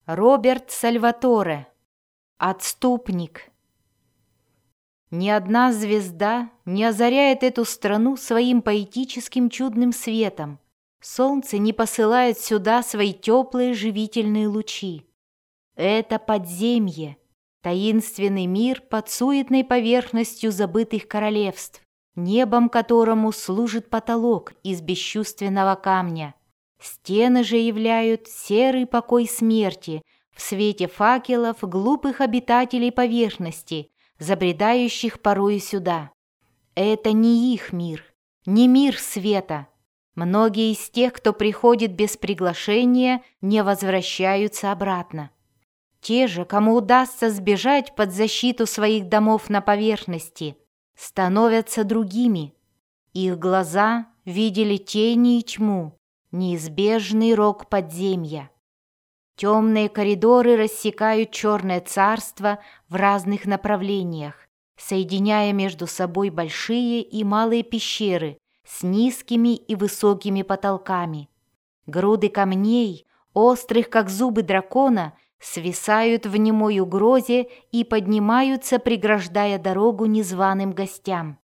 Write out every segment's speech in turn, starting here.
Роберт Сальваторе. Отступник. Ни одна звезда не озаряет эту страну своим поэтическим чудным светом. Солнце не посылает сюда свои теплые живительные лучи. Это подземье, таинственный мир под суетной поверхностью забытых королевств, небом которому служит потолок из бесчувственного камня. Стены же являют серый покой смерти в свете факелов глупых обитателей поверхности, забредающих порою сюда. Это не их мир, не мир света. Многие из тех, кто приходит без приглашения, не возвращаются обратно. Те же, кому удастся сбежать под защиту своих домов на поверхности, становятся другими. Их глаза видели тени и тьму, неизбежный рок подземья. Темные коридоры рассекают черное царство в разных направлениях, соединяя между собой большие и малые пещеры с низкими и высокими потолками. Груды камней, острых как зубы дракона, свисают в немой угрозе и поднимаются, преграждая дорогу незваным гостям.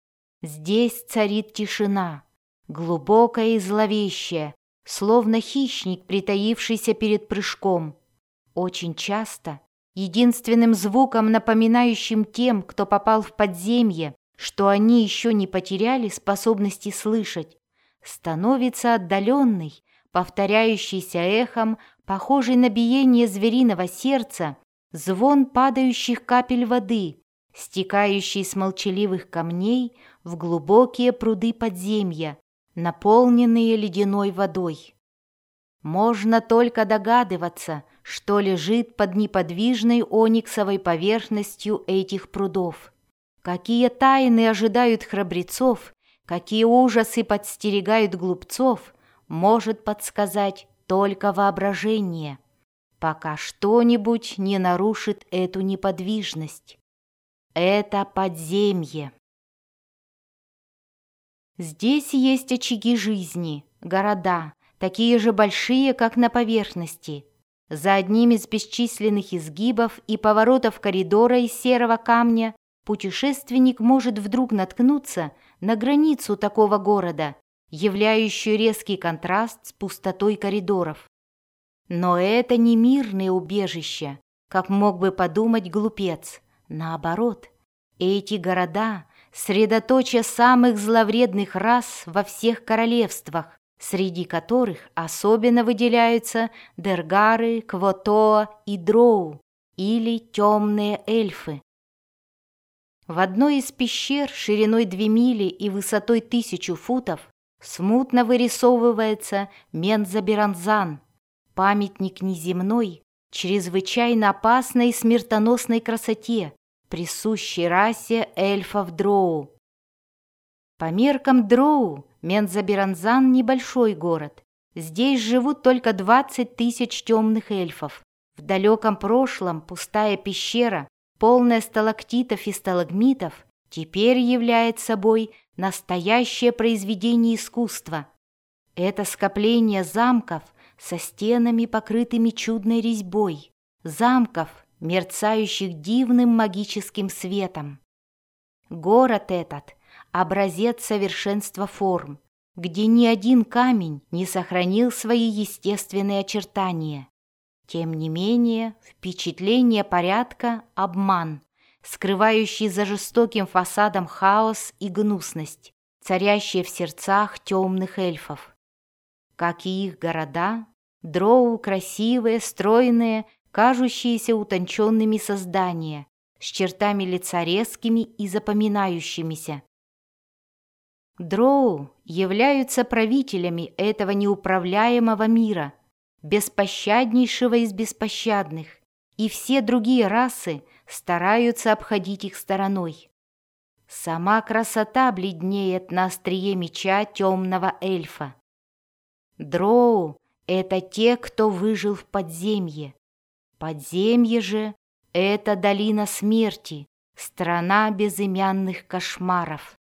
Здесь царит тишина, глубокая и зловещая, словно хищник, притаившийся перед прыжком. Очень часто единственным звуком, напоминающим тем, кто попал в подземье, что они еще не потеряли способности слышать, становится отдаленный, повторяющийся эхом, похожий на биение звериного сердца, звон падающих капель воды, стекающий с молчаливых камней в глубокие пруды подземья, наполненные ледяной водой. Можно только догадываться, что лежит под неподвижной ониксовой поверхностью этих прудов. Какие тайны ожидают храбрецов, какие ужасы подстерегают глупцов, может подсказать только воображение, пока что-нибудь не нарушит эту неподвижность. Это подземье. Здесь есть очаги жизни, города, такие же большие, как на поверхности. За одним из бесчисленных изгибов и поворотов коридора из серого камня путешественник может вдруг наткнуться на границу такого города, являющую резкий контраст с пустотой коридоров. Но это не мирное убежище, как мог бы подумать глупец. Наоборот, эти города — средоточие самых зловредных рас во всех королевствах, среди которых особенно выделяются дергары, квотоа и дроу, или темные эльфы. В одной из пещер шириной 2 мили и высотой 1000 футов смутно вырисовывается Мензоберанзан, памятник неземной, чрезвычайно опасной и смертоносной красоте, присущей расе эльфов-дроу. По меркам дроу Мензоберанзан — небольшой город. Здесь живут только 20 тысяч темных эльфов. В далеком прошлом пустая пещера, полная сталактитов и сталагмитов, теперь является собой настоящее произведение искусства. Это скопление замков со стенами, покрытыми чудной резьбой, замков, мерцающих дивным магическим светом. Город этот — образец совершенства форм, где ни один камень не сохранил свои естественные очертания. Тем не менее, впечатление порядка — обман, скрывающий за жестоким фасадом хаос и гнусность, царящие в сердцах темных эльфов. Как и их города, дроу — красивые, стройные, кажущиеся утонченными создания, с чертами лица резкими и запоминающимися. Дроу являются правителями этого неуправляемого мира, беспощаднейшего из беспощадных, и все другие расы стараются обходить их стороной. Сама красота бледнеет на острие меча темного эльфа. Дроу — это те, кто выжил в подземье. Подземье же — это долина смерти, страна безымянных кошмаров.